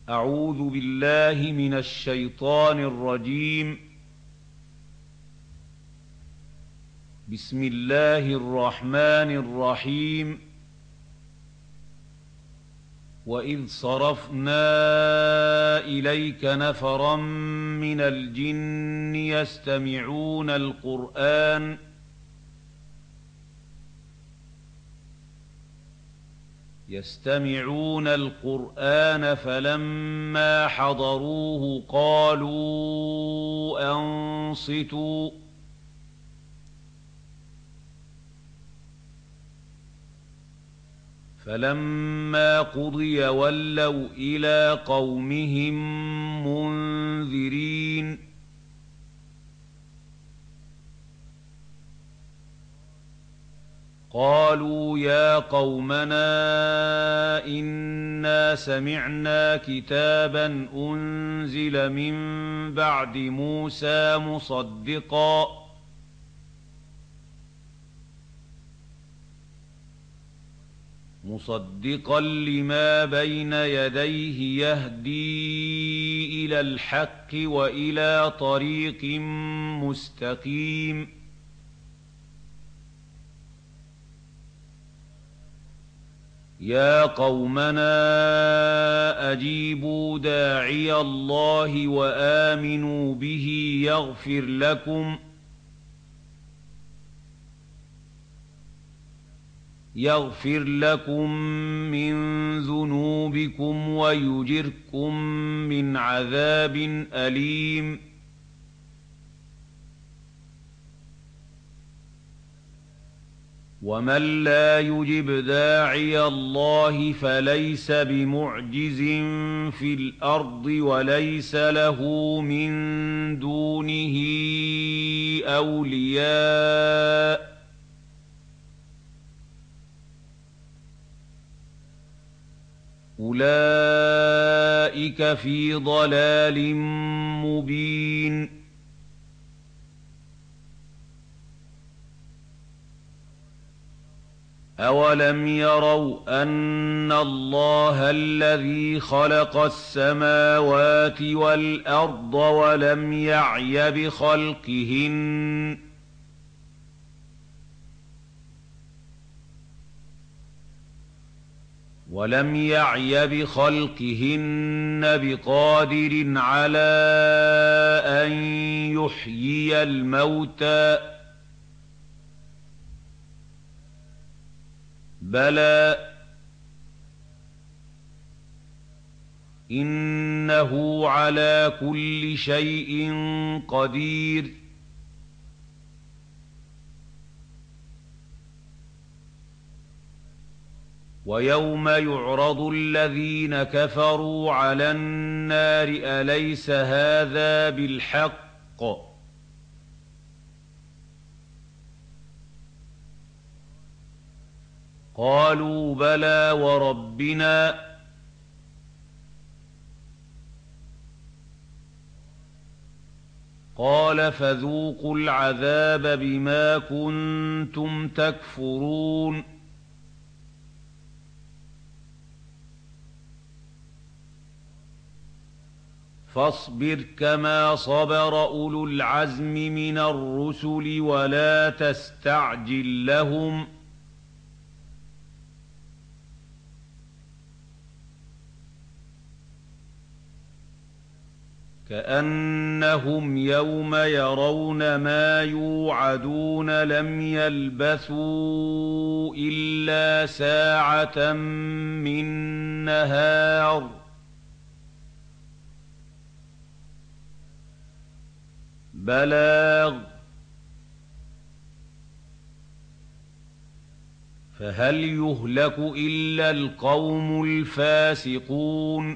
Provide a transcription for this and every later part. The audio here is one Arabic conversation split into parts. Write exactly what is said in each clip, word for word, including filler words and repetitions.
أعوذ بالله من الشيطان الرجيم. بسم الله الرحمن الرحيم. وإذ صرفنا إليك نفرا من الجن يستمعون القرآن يستمعون القرآن فلما حضروه قالوا أنصتوا فلما قضي ولوا إلى قومهم منذرين. قالوا يا قومنا إنا سمعنا كتابا أنزل من بعد موسى مصدقا مصدقا لما بين يديه يهدي إلى الحق وإلى طريق مستقيم. يا قومنا أجيبوا داعي الله وآمنوا به يغفر لكم يغفر لكم من ذنوبكم ويجركم من عذاب أليم. ومن لا يجب داعي الله فليس بمعجز في الأرض وليس له من دونه أولياء أولئك في ضلال مبين. أولم يروا أن الله الذي خلق السماوات والأرض ولم يعي بخلقهن ولم يعي بخلقهن بقادر على أن يحيي الموتى بلى إنه على كل شيء قدير. ويوم يعرض الذين كفروا على النار أليس هذا بالحق قالوا بلى وربنا قال فذوقوا العذاب بما كنتم تكفرون. فاصبر كما صبر أولو العزم من الرسل ولا تستعجل لهم كأنهم يوم يرون ما يوعدون لم يلبثوا إلا ساعة من نهار بلاغ فهل يهلك إلا القوم الفاسقون.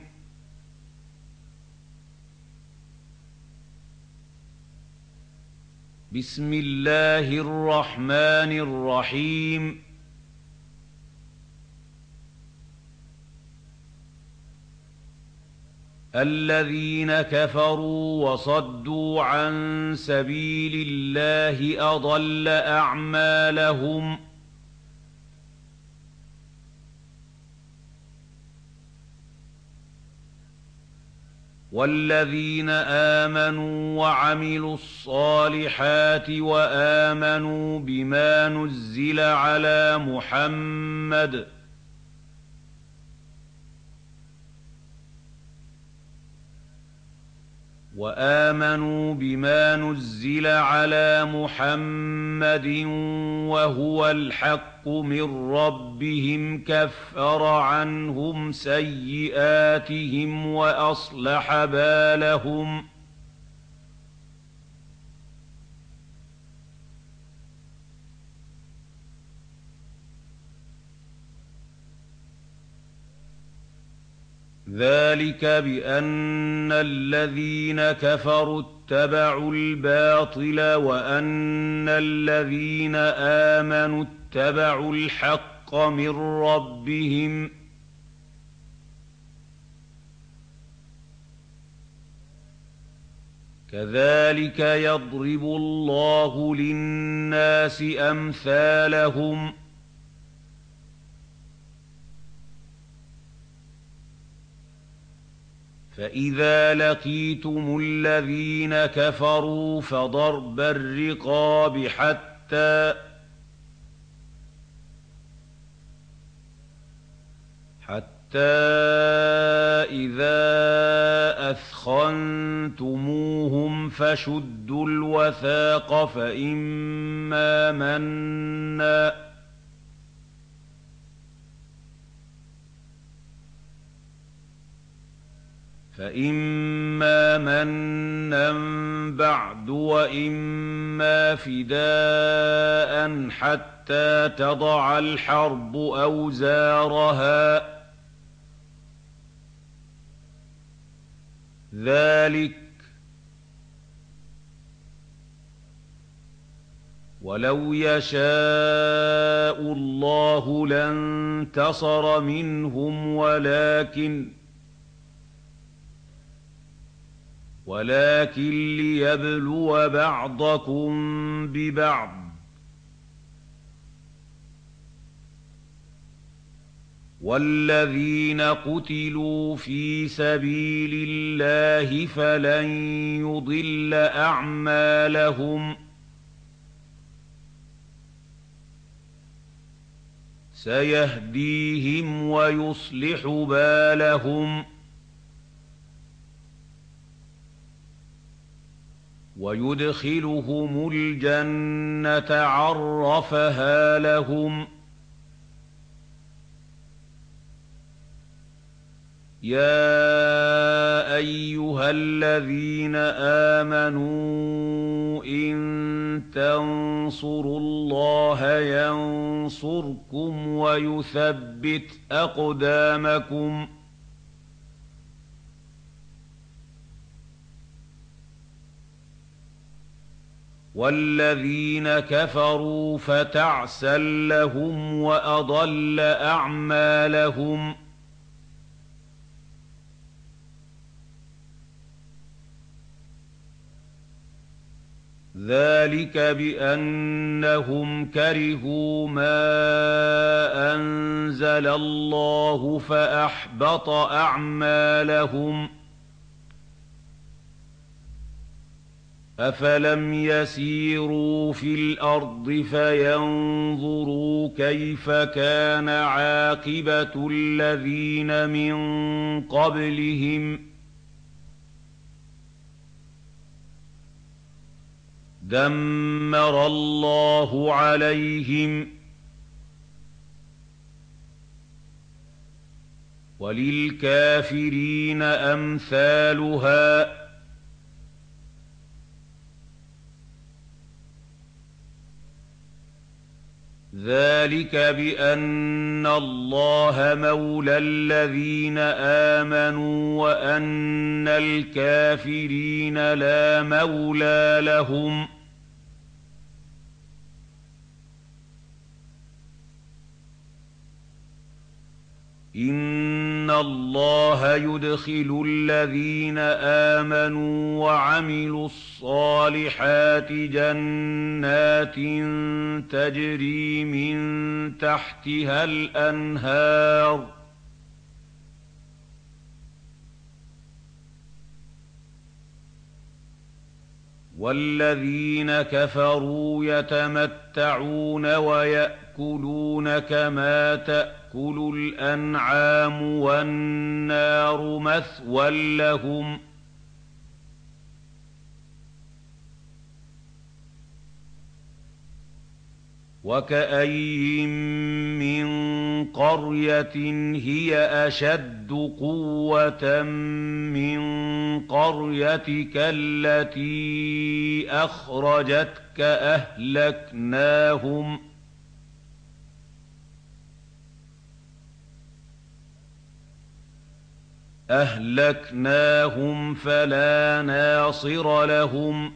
بسم الله الرحمن الرحيم. الذين كفروا وصدوا عن سبيل الله أضل أعمالهم وَالَّذِينَ آمَنُوا وَعَمِلُوا الصَّالِحَاتِ وَآمَنُوا بِمَا نُزِّلَ عَلَىٰ مُحَمَّدٍ وآمنوا بما نزل على محمد وهو الحق من ربهم كفر عنهم سيئاتهم وأصلح بالهم ذلك بأن الذين كفروا اتبعوا الباطل وأن الذين آمنوا اتبعوا الحق من ربهم كذلك يضرب الله للناس أمثالهم فإذا لقيتم الذين كفروا فضرب الرقاب حتى حتى إذا أثخنتموهم فشدوا الوثاق فإما مَنًّا فإما مَنًّا بَعْدُ وإما فداء حتى تضع الحرب أوزارها ذلك ولو يشاء الله لانتصر منهم ولكن ولكن ليبلو بعضكم ببعض والذين قتلوا في سبيل الله فلن يضل أعمالهم سيهديهم ويصلح بالهم ويدخلهم الجنة عرفها لهم يا أيها الذين آمنوا إن تنصروا الله ينصركم ويثبت أقدامكم والذين كفروا فتعسا لهم وأضل أعمالهم ذلك بأنهم كرهوا ما أنزل الله فأحبط أعمالهم أفلم يسيروا في الأرض فينظروا كيف كان عاقبة الذين من قبلهم دمر الله عليهم وللكافرين أمثالها ذلك بأن الله مولى الذين آمنوا وأن الكافرين لا مولى لهم إن الله يدخل الذين آمنوا وعملوا الصالحات جنات تجري من تحتها الأنهار وَالَّذِينَ كَفَرُوا يَتَمَتَّعُونَ وَيَأْكُلُونَ كَمَا تَأْكُلُ الْأَنْعَامُ وَالنَّارُ مَثْوًى لَّهُمْ ۚ وَكَأَيِّن مِّن قَرْيَةٍ هِيَ أَشَدُّ قُوَّةً مِّن قَرْيَتِكَ الَّتِي أَخْرَجَتْكَ أَهْلَكْنَاهُمْ أَهْلَكْنَاهُمْ فَلَا نَاصِرَ لَهُمْ.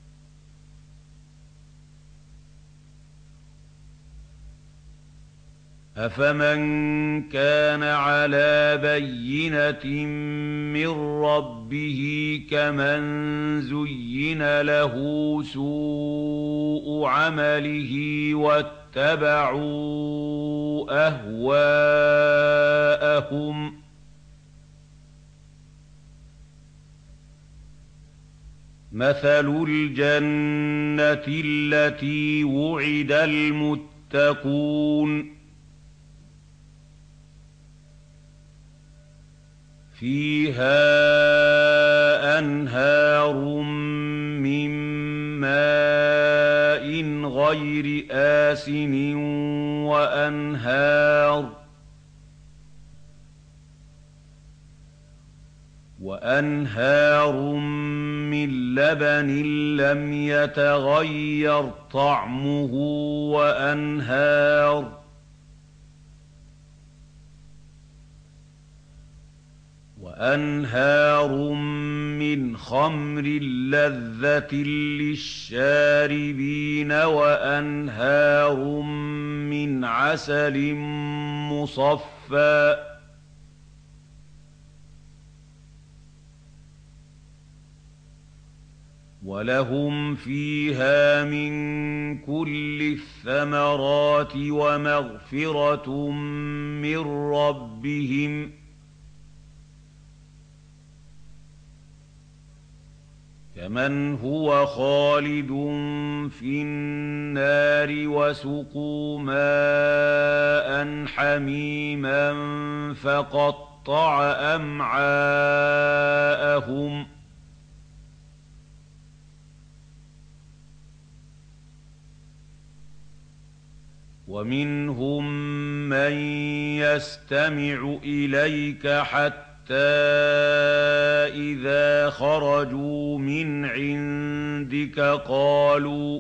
أَفَمَن كَانَ عَلَىٰ بَيِّنَةٍ مِّن رَّبِّهِ كَمَن زُيِّنَ لَهُ سُوءُ عَمَلِهِ وَاتَّبَعُوا أَهْوَاءَهُم ۚ مَّثَلُ الْجَنَّةِ الَّتِي وُعِدَ الْمُتَّقُونَ فِيهَا أَنْهَارٌ مِّن مَّاءٍ غَيْرِ آسِنٍ وَأَنْهَارٌ وَأَنْهَارٌ مِّن لَّبَنٍ لَّمْ يَتَغَيَّرْ طَعْمُهُ وَأَنْهَارٌ وَأَنْهَارٌ مِّنْ خَمْرٍ لَّذَّةٍ لِّلشَّارِبِينَ وَأَنْهَارٌ مِّنْ عَسَلٍ مُّصَفًّى ۖ وَلَهُمْ فِيهَا مِن كُلِّ الثَّمَرَاتِ وَمَغْفِرَةٌ مِّن رَّبِّهِمْ ۖ كَمَنْ هُوَ خَالِدٌ فِي النَّارِ وَسُقُوا مَاءً حَمِيمًا فَقَطَّعَ أَمْعَاءَهُمْ ۚ وَمِنْهُم مَّن يَسْتَمِعُ إِلَيْكَ حَتَّىٰ إِذَا خَرَجُوا مِنْ عِندِكَ قَالُوا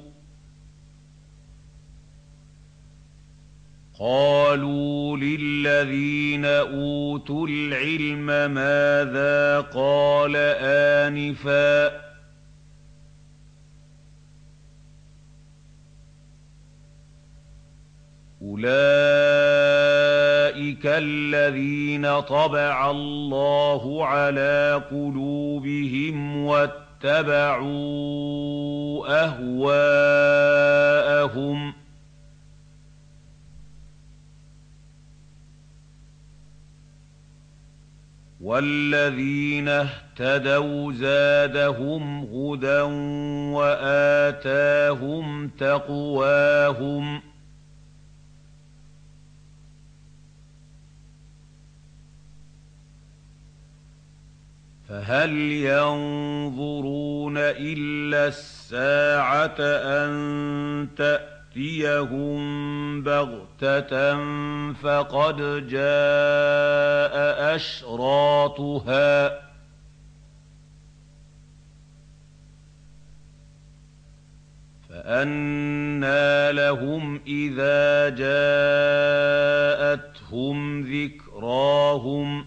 قَالُوا لِلَّذِينَ أُوتُوا الْعِلْمَ مَاذَا قَالَ آنِفًا ۚ أُولَٰئِكَ الَّذِينَ طَبَعَ اللَّهُ عَلَىٰ قُلُوبِهِمْ وَاتَّبَعُوا أَهْوَاءَهُمْ ۚ وَالَّذِينَ اهْتَدَوْا زَادَهُمْ هُدًى وَآتَاهُمْ تَقْوَاهُمْ ۚ فَهَلْ يَنظُرُونَ إِلَّا السَّاعَةَ أَن تَأْتِيَهُم بَغْتَةً فَقَدْ جَاءَ أَشْرَاطُهَا ۚ فَأَنَّىٰ لَهُمْ إِذَا جَاءَتْهُمْ ذِكْرَاهُمْ ۚ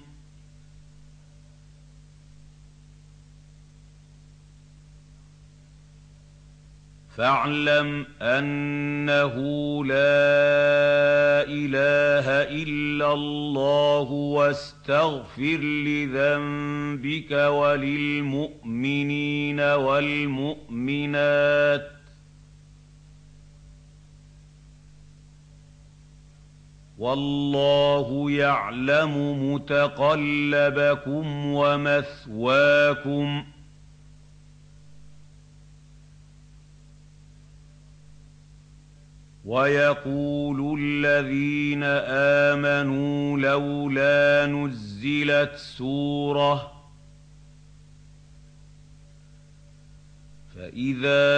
فَاعْلَمْ أَنَّهُ لَا إِلَٰهَ إِلَّا اللَّهُ وَاسْتَغْفِرْ لِذَنبِكَ وَلِلْمُؤْمِنِينَ وَالْمُؤْمِنَاتِ ۗ وَاللَّهُ يَعْلَمُ مُتَقَلَّبَكُمْ وَمَثْوَاكُمْ وَيَقُولُ الَّذِينَ آمَنُوا لَوْلَا نُزِّلَتْ سُورَةٌ فَإِذَا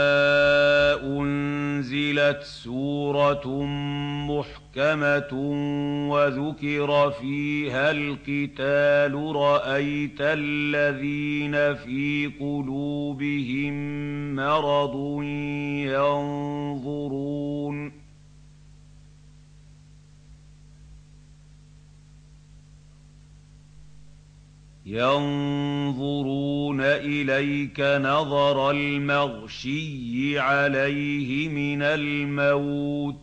أُنزِلَتْ سُورَةٌ مُحْكَمَةٌ وَذُكِرَ فِيهَا الْقِتَالُ رَأَيْتَ الَّذِينَ فِي قُلُوبِهِم مَّرَضٌ يَنظُرُونَ ينظرون إليك نظر المغشي عليه من الموت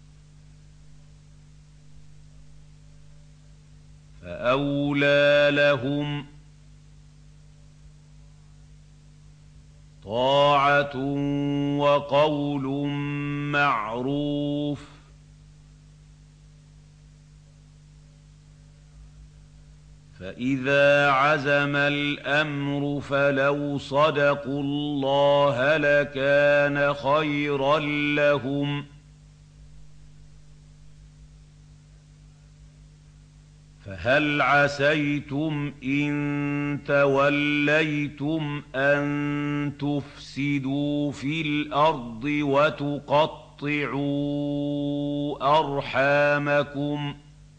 فأولى لهم طاعة وقول معروف فإذا عزم الأمر فلو صدقوا الله لكان خيرا لهم فهل عسيتم إن توليتم أن تفسدوا في الأرض وتقطعوا أرحامكم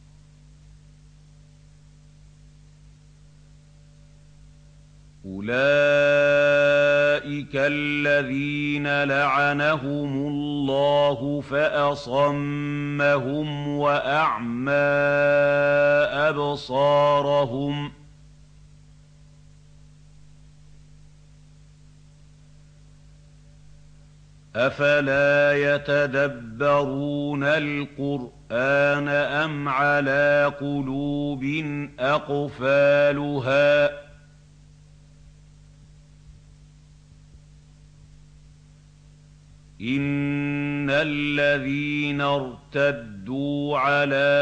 أولئك الذين لعنهم الله فأصمهم وأعمى أبصارهم أفلا يتدبرون القرآن أم على قلوب أقفالها إن الذين ارتدوا على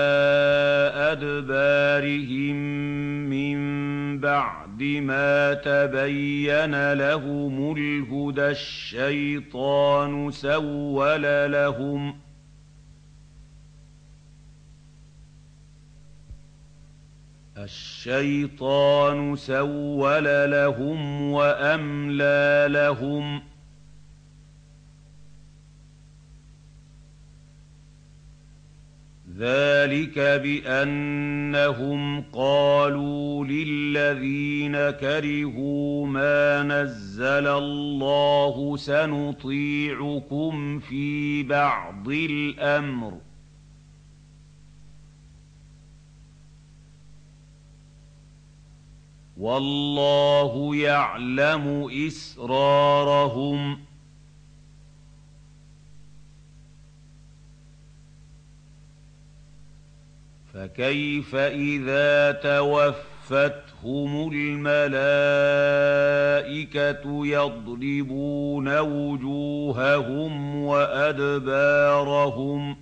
أدبارهم من بعد ما تبين لهم الهدى الشيطان سول لهم الشيطان سول لهم وأملى لهم ذلك بأنهم قالوا للذين كرهوا ما نزل الله سنطيعكم في بعض الأمر والله يعلم إسرارهم فكيف إذا توفتهم الملائكة يضربون وجوههم وأدبارهم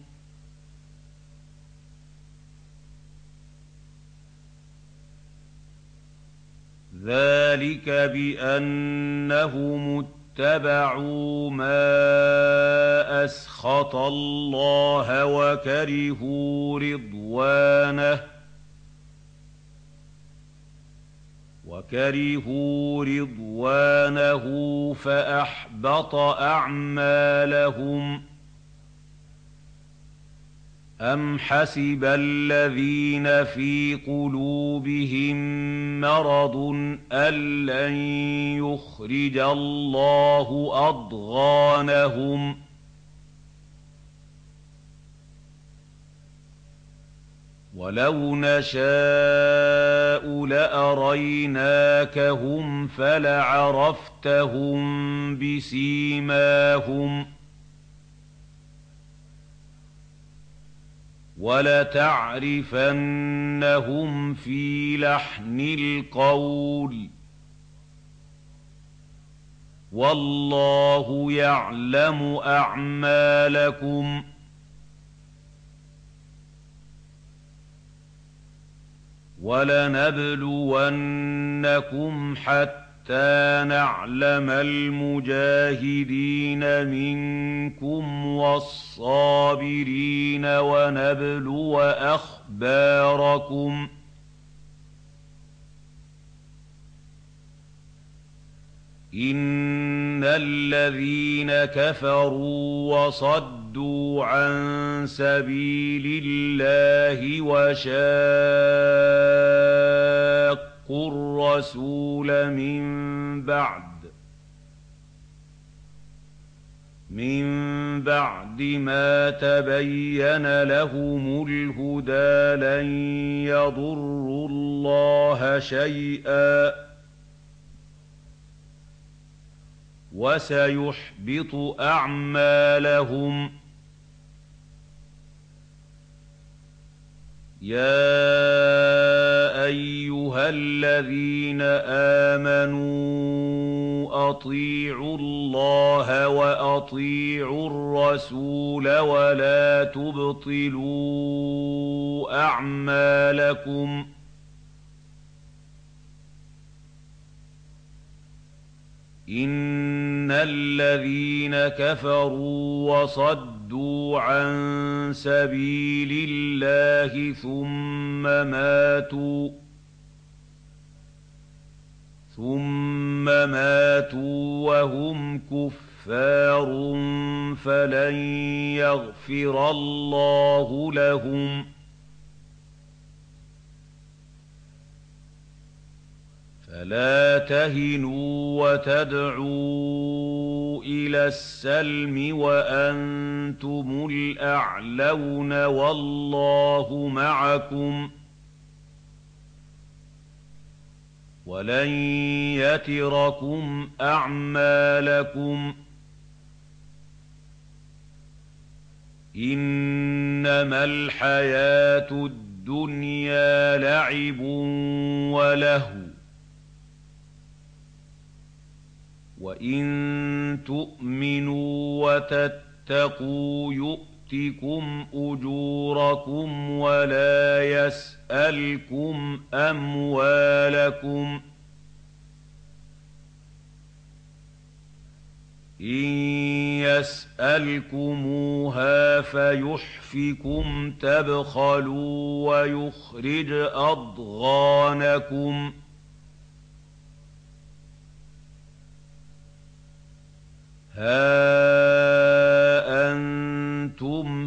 ذلك بأنهم اتبعوا ما أسخط الله وكرهوا رضوانه وكرهوا رضوانه فأحبط أعمالهم أم حسب الذين في قلوبهم مرض أن لن يخرج الله أضغانهم ولو نشاء لأريناكهم فلعرفتهم بسيماهم وَلَتَعْرِفَنَّهُمْ فِي لَحْنِ الْقَوْلِ وَاللَّهُ يَعْلَمُ أَعْمَالَكُمْ وَلَنَبْلُوَنَّكُمْ حَتَّى حَتَّىٰ نَعْلَمَ الْمُجَاهِدِينَ مِنكُمْ وَالصَّابِرِينَ وَنَبْلُوَ أَخْبَارَكُمْ ۚ إِنَّ الَّذِينَ كَفَرُوا وَصَدُّوا عَن سَبِيلِ اللَّهِ وَشَاقُّوا الرَّسُولَ مِن بَعْدِ مِن بَعْدِ مَا تَبَيَّنَ لَهُمُ الْهُدَىٰ لَن يَضُرُّوا اللَّهَ شَيْئًا وَسَيُحْبِطُ أَعْمَالَهُمْ. يَا أَيُّهَا الَّذِينَ آمَنُوا أَطِيعُوا اللَّهَ وَأَطِيعُوا الرَّسُولَ وَلَا تُبْطِلُوا أَعْمَالَكُمْ. إِنَّ الَّذِينَ كَفَرُوا وَصَدُّوا عَن سَبِيلِ اللَّهِ ثُمَّ مَاتُوا ثُمَّ مَاتُوا وَهُمْ كُفَّارٌ فَلَن يَغْفِرَ اللَّهُ لَهُمْ. فَلَا تَهِنُوا وَتَدْعُوا إِلَى السَّلْمِ وَأَنتُمُ الْأَعْلَوْنَ وَاللَّهُ مَعَكُمْ وَلَن يَتِرَكُمْ أَعْمَالَكُمْ. إِنَّمَا الْحَيَاةُ الدُّنْيَا لَعِبٌ وَلَهْوٌ، وَإِن تُؤْمِنُوا وَتَتَّقُوا يُؤْتِكُمْ أُجُورَكُمْ وَلَا يَسْأَلْكُمْ أَمْوَالَكُمْ. إِن يَسْأَلْكُمُوهَا فَيُحْفِكُمْ تَبْخَلُوا وَيُخْرِجْ أَضْغَانَكُمْ. هَا أَنتُمْ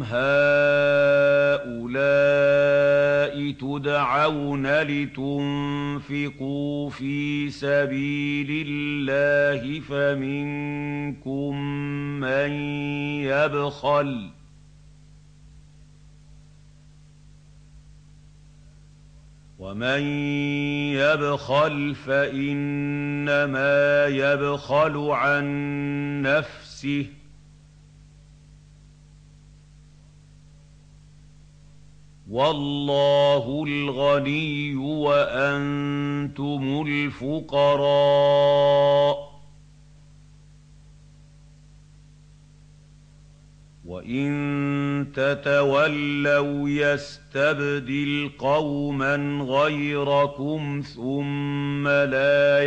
هَٰؤُلَاءِ تُدْعَوْنَ لِتُنفِقُوا فِي سَبِيلِ اللَّهِ فَمِنكُم مَّن يَبْخَلُ ۖ وَمَن يَبْخَلْ فَإِنَّمَا يَبْخَلُ عَن نَّفْسِهِ ۚ وَاللَّهُ الْغَنِيُّ وَأَنتُمُ الْفُقَرَاءُ. وَإِن تَتَوَلَّوْا يَسْتَبْدِلْ قَوْمًا غَيْرَكُمْ ثُمَّ لَا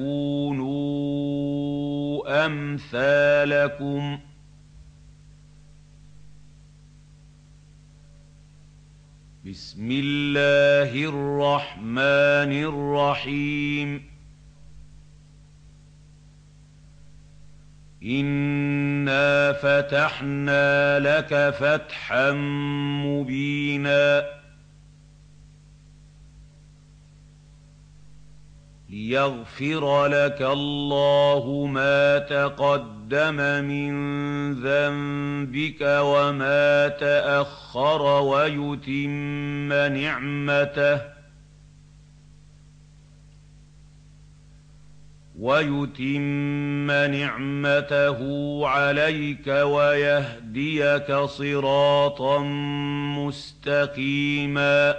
يَكُونُوا أَمْثَالَكُمْ. بِسْمِ اللَّهِ الرَّحْمَٰنِ الرَّحِيمِ. إِنَّا فَتَحْنَا لَكَ فَتْحًا مُّبِينًا لِّيَغْفِرَ لَكَ اللَّهُ مَا تَقَدَّمَ مِن ذَنبِكَ وَمَا تَأَخَّرَ وَيُتِمَّ نِعْمَتَهُ وَيُتِمَّ نِعْمَتَهُ عَلَيْكَ وَيَهْدِيَكَ صِرَاطًا مُّسْتَقِيمًا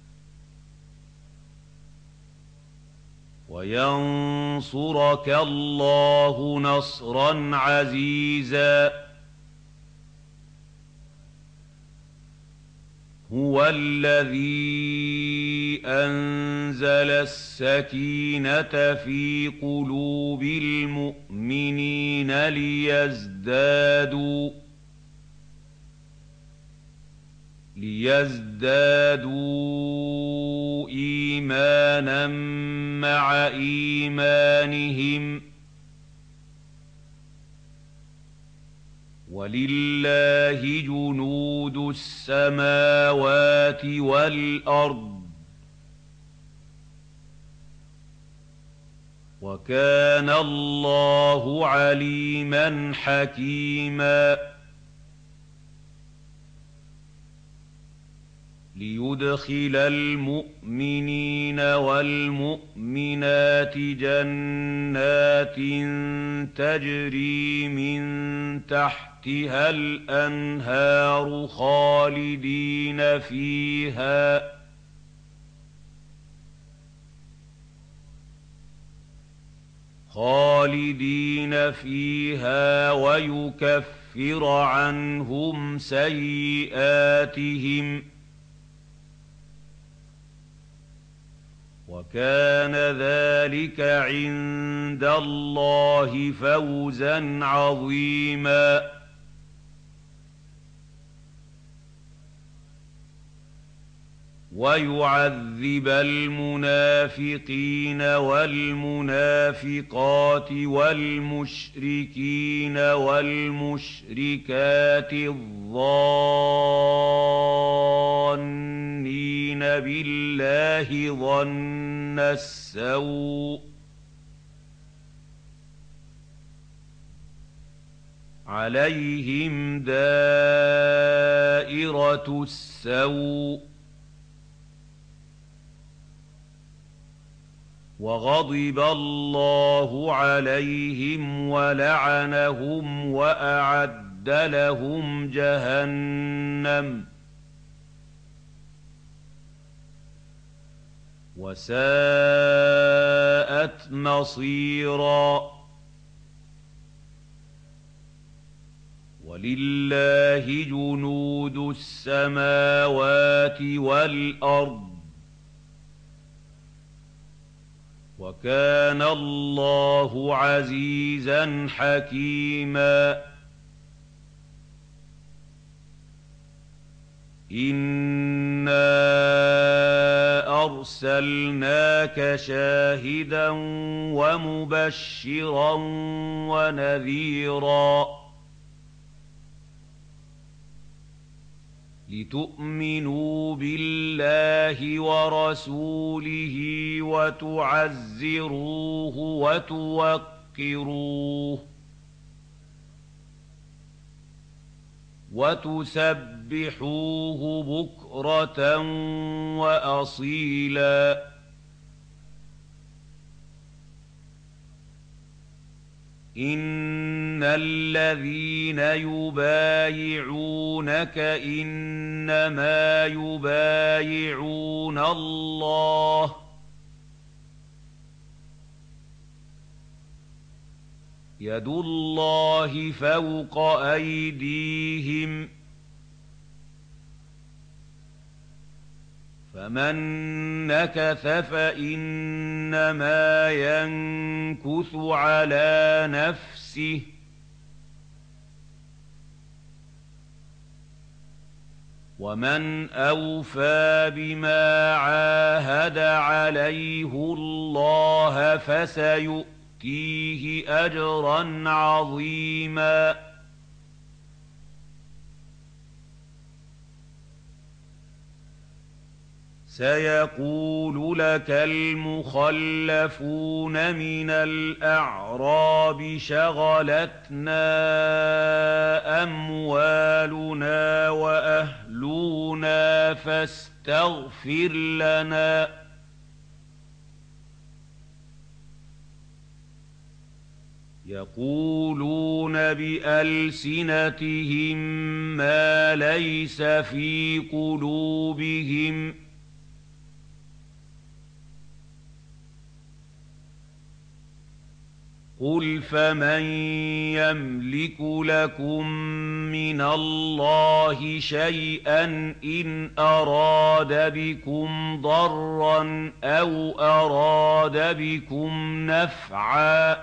وَيَنصُرَكَ اللَّهُ نَصْرًا عَزِيزًا. هُوَ الَّذِي أنزل السكينة في قلوب المؤمنين ليزدادوا ليزدادوا إيمانا مع إيمانهم ولله جنود السماوات والأرض وكان الله عليما حكيما ليدخل المؤمنين والمؤمنات جنات تجري من تحتها الأنهار خالدين فيها خالدين فيها ويكفر عنهم سيئاتهم وكان ذلك عند الله فوزا عظيما ويعذب المنافقين والمنافقات والمشركين والمشركات الظانين بالله ظن السوء عليهم دائرة السوء وغضب الله عليهم ولعنهم وأعد لهم جهنم وساءت مصيرا ولله جنود السماوات والأرض وكان الله عزيزا حكيما إنا أرسلناك شاهدا ومبشرا ونذيرا لتؤمنوا بالله ورسوله وتعزروه وتوقروه وتسبحوه بكرة وأصيلا إن الذين يبايعونك إنما يبايعون الله يد الله فوق أيديهم فمن نكث فإنما ينكث على نفسه ومن أوفى بما عاهد عليه الله فسيؤتيه أجرا عظيما سيقول لك المخلفون من الأعراب شغلتنا أموالنا وأهلنا فاستغفر لنا يقولون بألسنتهم ما ليس في قلوبهم قُلْ فَمَن يَمْلِكُ لَكُم مِّنَ اللَّهِ شَيْئًا إِنْ أَرَادَ بِكُمْ ضَرًّا أَوْ أَرَادَ بِكُمْ نَفْعًا ۚ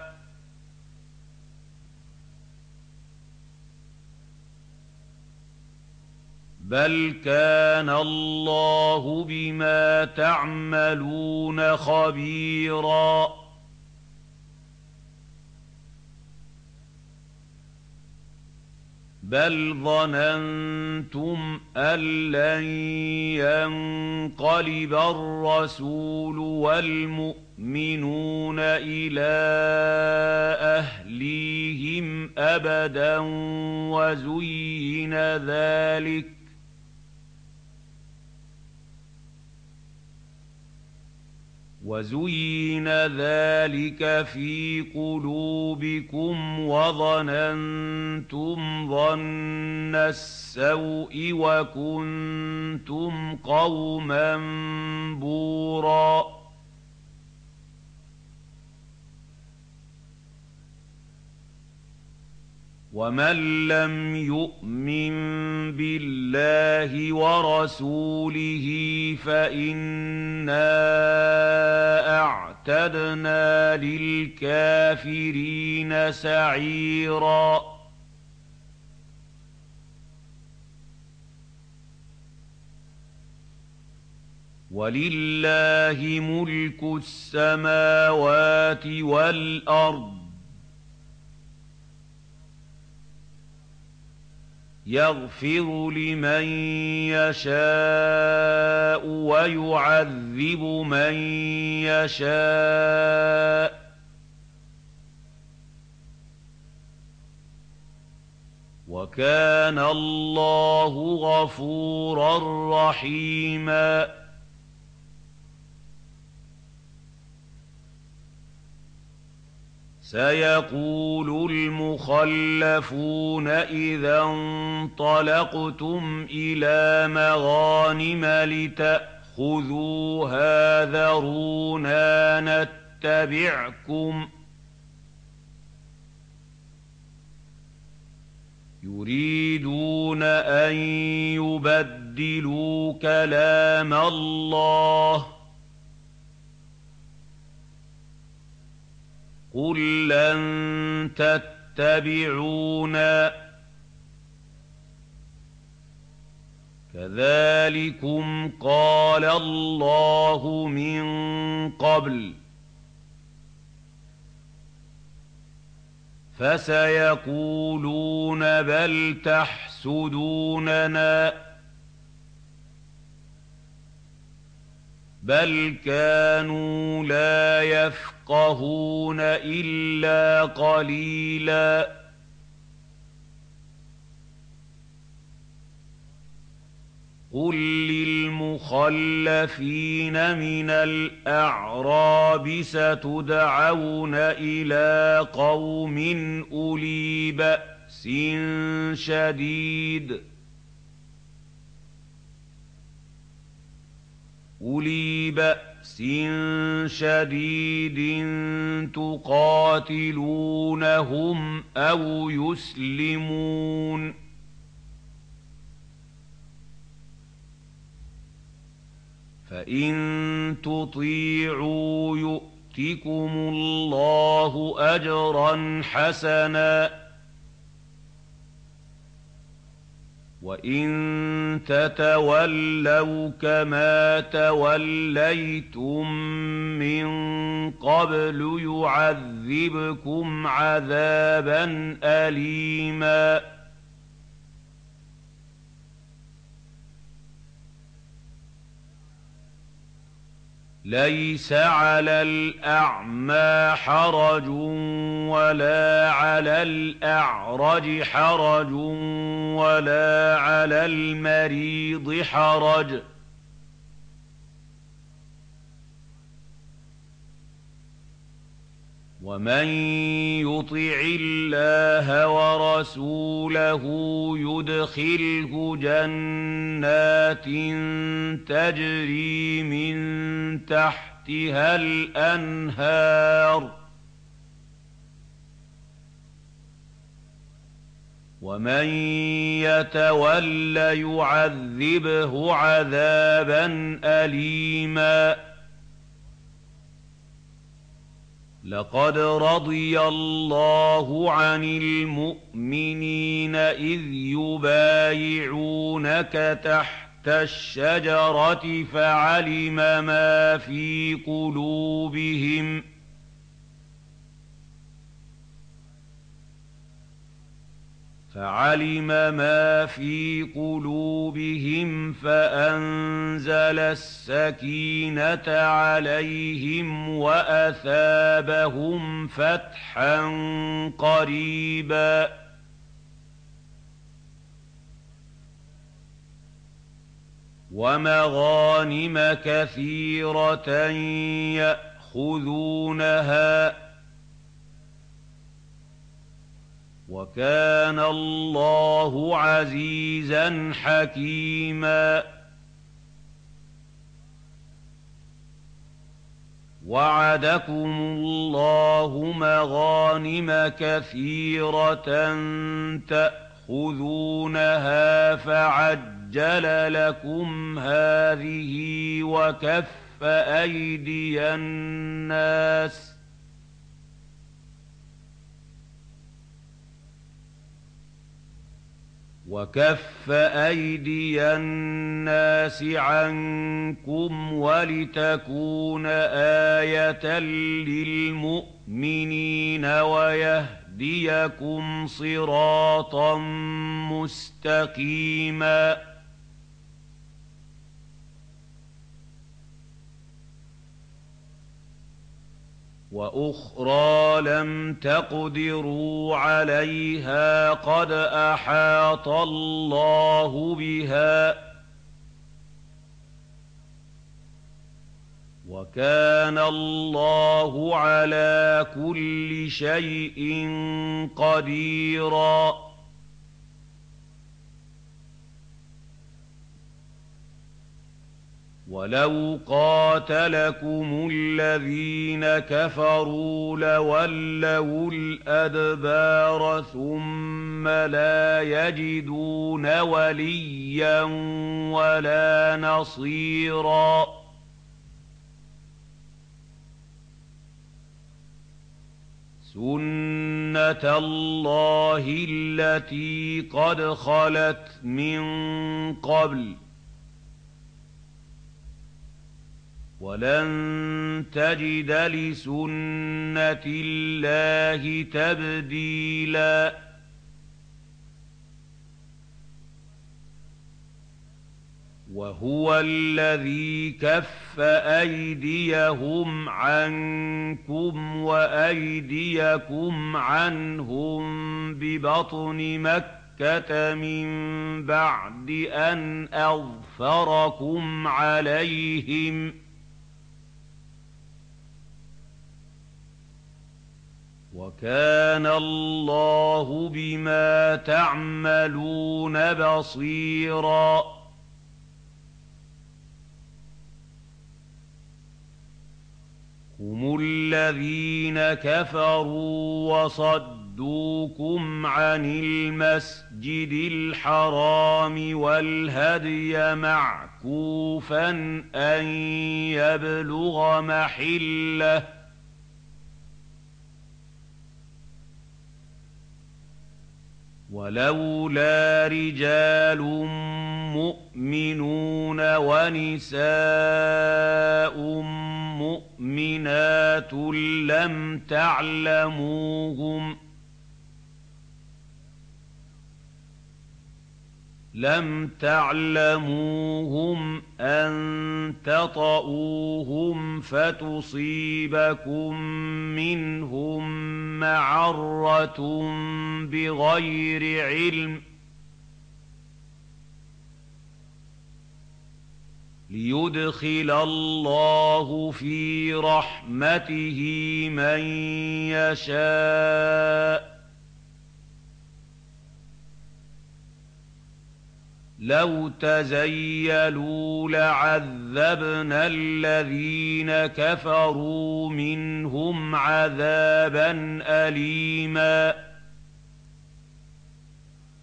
بَلْ كَانَ اللَّهُ بِمَا تَعْمَلُونَ خَبِيرًا. بَلْ ظَنَنتُمْ أَن لَّن يَنقَلِبَ الرَّسُولُ وَالْمُؤْمِنُونَ إِلَىٰ أَهْلِيهِمْ أَبَدًا وَزُيِّنَ ذَٰلِكَ وَزُيِّنَ ذَٰلِكَ فِي قُلُوبِكُمْ وَظَنَنتُمْ ظَنَّ السَّوْءِ وَكُنتُمْ قَوْمًا بُورًا. وَمَن لَّمْ يُؤْمِن بِاللَّهِ وَرَسُولِهِ فَإِنَّا أَعْتَدْنَا لِلْكَافِرِينَ سَعِيرًا. وَلِلَّهِ مُلْكُ السَّمَاوَاتِ وَالْأَرْضِ، يَغْفِرُ لِمَن يَشَاءُ وَيُعَذِّبُ مَن يَشَاءُ ۚ وَكَانَ اللَّهُ غَفُورًا رَّحِيمًا. سَيَقُولُ الْمُخَلَّفُونَ إِذَا انطَلَقْتُمْ إِلَىٰ مَغَانِمَ لِتَأْخُذُوهَا ذَرُونَا نَتَّبِعْكُمْ ۖ يُرِيدُونَ أَن يُبَدِّلُوا كَلَامَ اللَّهِ ۚ قُل لَّن تَتَّبِعُونَا كَذَٰلِكُمْ قَالَ اللَّهُ مِن قَبْلُ ۖ فَسَيَقُولُونَ بَلْ تَحْسُدُونَنَا ۚ بَلْ كَانُوا لَا يَفْقَهُونَ إِلَّا قَلِيلًا. قُل لِّلْمُخَلَّفِينَ مِنَ الْأَعْرَابِ سَتُدْعَوْنَ إِلَىٰ قَوْمٍ أُولِي بَأْسٍ شَدِيدٍ أُولِي بَأْسٍ شَدِيدٍ تُقَاتِلُونَهُمْ أَوْ يُسْلِمُونَ ۖ فَإِن تُطِيعُوا يُؤْتِكُمُ اللَّهُ أَجْرًا حَسَنًا ۖ وَإِن تَتَوَلَّوْا كَمَا تَوَلَّيْتُم مِّن قَبْلُ يُعَذِّبْكُمْ عَذَابًا أَلِيمًا. لَيْسَ عَلَى الْأَعْمَىٰ حَرَجٌ وَلَا عَلَى الْأَعْرَجِ حَرَجٌ وَلَا عَلَى الْمَرِيضِ حَرَجٌ ۗ وَمَن يُطِعِ اللَّهَ وَرَسُولَهُ يُدْخِلْهُ جَنَّاتٍ تَجْرِي مِن تَحْتِهَا الْأَنْهَارُ ومن يتول يعذبه عذابا أليما لقد رضي الله عن المؤمنين إذ يبايعونك تحت الشجرة فعلم ما في قلوبهم فعلم ما في قلوبهم فأنزل السكينة عليهم وأثابهم فتحا قريبا ومغانم كثيرة يأخذونها وكان الله عزيزا حكيما وعدكم الله مغانم كثيرة تأخذونها فعجل لكم هذه وكف أيدي الناس وكف أيدي الناس عنكم ولتكون آية للمؤمنين ويهديكم صراطا مستقيما وأخرى لم تقدروا عليها قد أحاط الله بها وكان الله على كل شيء قديرا ولو قاتلكم الذين كفروا لولوا الأدبار ثم لا يجدون وليا ولا نصيرا سنة الله التي قد خلت من قبل ولن تجد لسنة الله تبديلا وهو الذي كف أيديهم عنكم وأيديكم عنهم ببطن مكة من بعد أن أظفركم عليهم وكان الله بما تعملون بصيرا هم الذين كفروا وصدوكم عن المسجد الحرام والهدي معكوفا أن يبلغ محله ولولا رجال مؤمنون ونساء مؤمنات لم تعلموهم لم تعلموهم أن تطؤوهم فتصيبكم منهم معرة بغير علم ليدخل الله في رحمته من يشاء لو تزيلوا لعذبنا الذين كفروا منهم عذابا أليما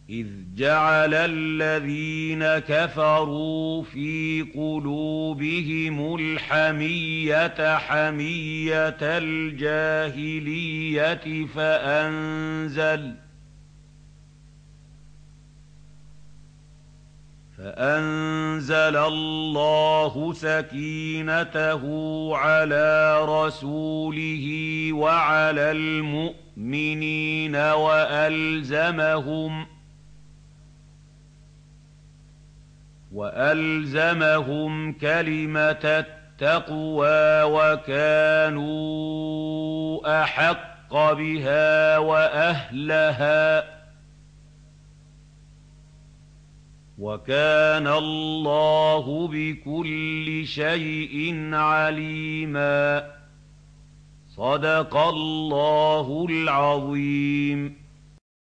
إذ جعل الذين كفروا في قلوبهم الحمية حمية الجاهلية فأنزل فأنزل الله سكينته على رسوله وعلى المؤمنين وألزمهم وألزمهم كلمة التقوى وكانوا أحق بها وأهلها وكان الله بكل شيء عليما. صدق الله العظيم.